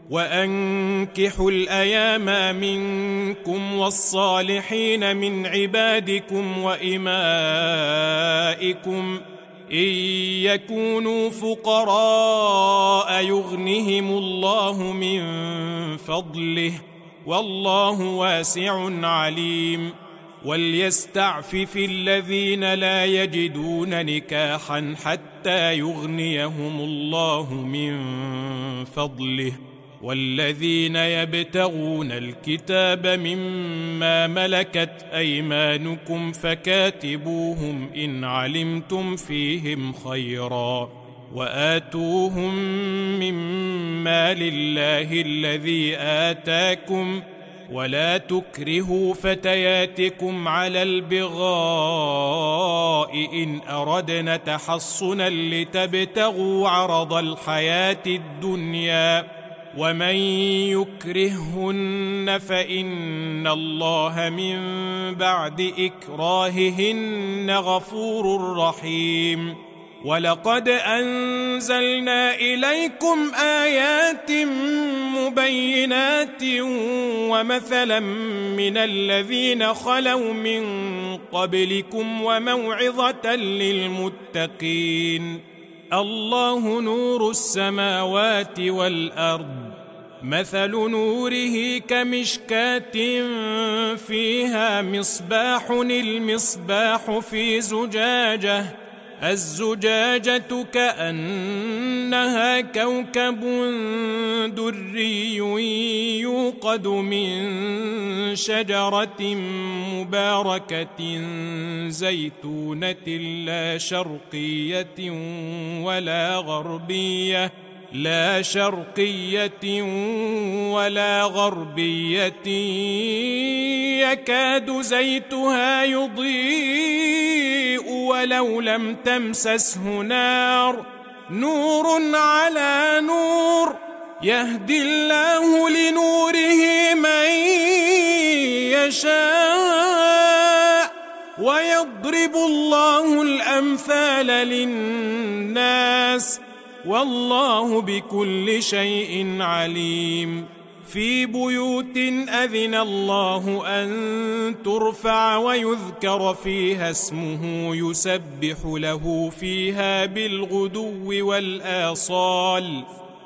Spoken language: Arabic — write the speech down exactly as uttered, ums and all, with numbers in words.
وأنكحوا الأيام منكم والصالحين من عبادكم وإمائكم إن يكونوا فقراء يغنهم الله من فضله والله واسع عليم. وليستعفف الذين لا يجدون نكاحا حتى يغنيهم الله من فضله، والذين يبتغون الكتاب مما ملكت أيمانكم فكاتبوهم إن علمتم فيهم خيرا، وآتوهم مما لله الذي آتاكم، ولا تكرهوا فتياتكم على البغاء إن أردنا تحصنا لتبتغوا عرض الحياة الدنيا، ومن يكرههن فإن الله من بعد إكراههن غفور رحيم. ولقد أنزلنا إليكم آيات مبينات ومثلا من الذين خلوا من قبلكم وموعظة للمتقين. الله نور السماوات والأرض، مثل نوره كمشكاة فيها مصباح، المصباح في زجاجة، الزجاجة كأنها كوكب دري يوقد من شجرة مباركة زيتونة لا شرقية ولا غربية لا شرقية ولا غربية يكاد زيتها يضيء ولو لم تمسسه نار، نور على نور، يهدي الله لنوره من يشاء ويضرب الله الأمثال للناس والله بكل شيء عليم. في بيوت أذن الله أن ترفع ويذكر فيها اسمه يسبح له فيها بالغدو والآصال